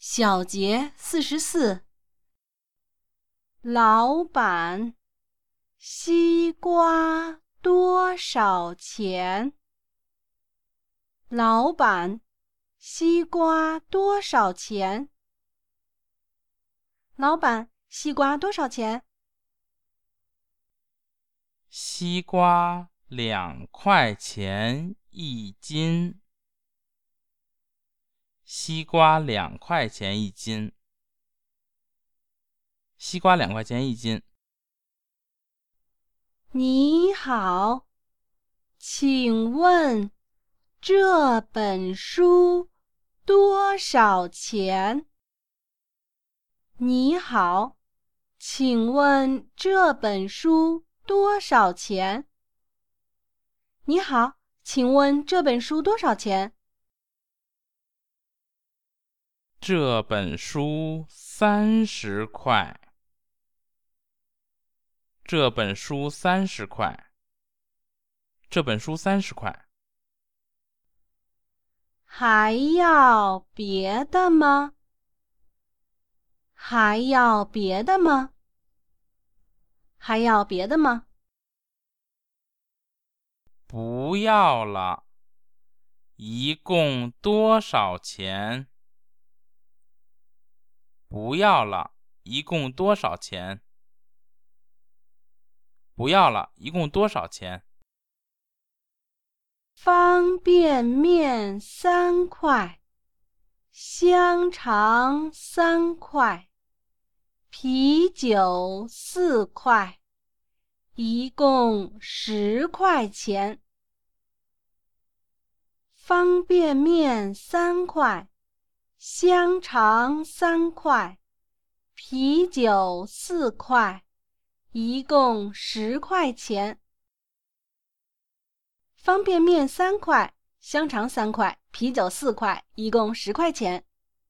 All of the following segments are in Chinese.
小节44，老板，西瓜多少钱？老板，西瓜多少钱？老板，西瓜多少钱？ 西瓜2块钱一斤。西瓜2块钱一斤。西瓜2块钱一斤。 你好，请问这本书多少钱？你好，请问这本书多少钱？你好，请问这本书多少钱？ 这本书30块。这本书30块。这本书30块。 还要别的吗？还要别的吗？还要别的吗？ 不要了。一共多少钱？不要了。一共多少钱？不要了。一共多少钱？ 方便面3块，香肠3块，啤酒4块，一共10块钱。方便面3块，香肠3块，啤酒4块，一共10块钱。方便面3块，香肠3块，啤酒4块，一共10块钱。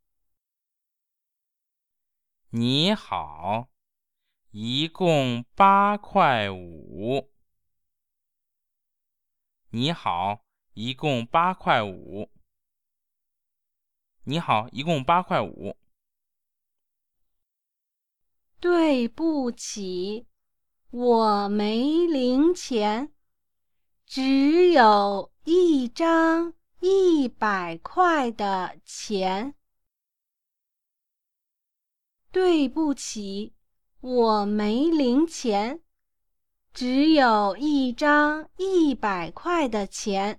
你好，一共8块5。你好，一共8块5。你好，一共8块5。 对不起，我没零钱，只有一张100块的钱。对不起，我没零钱，只有一张100块的钱。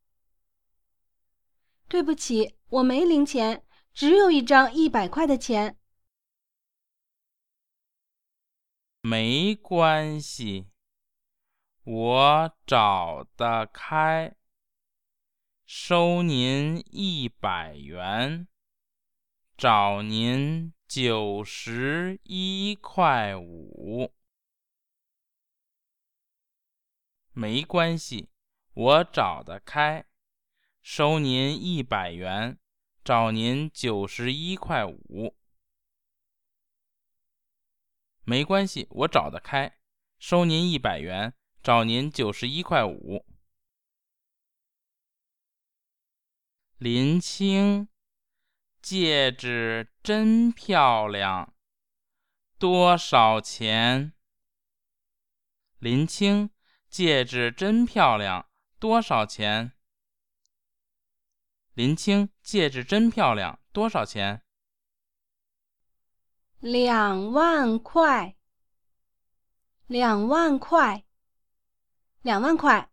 对不起，我没零钱，只有一张100块的钱。 没关系，我找得开，收您100元，找您91块5。没关系，我找得开，收您100元，找您91块5。没关系，我找得开，收您100元，找您91块5。林青，戒指真漂亮，多少钱？林青，戒指真漂亮，多少钱？林青，戒指真漂亮，多少钱 2万块，2万块，2万块。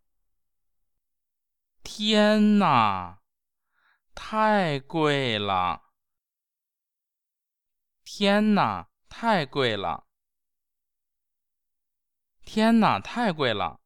天哪，太贵了！天哪，太贵了！天哪，太贵了！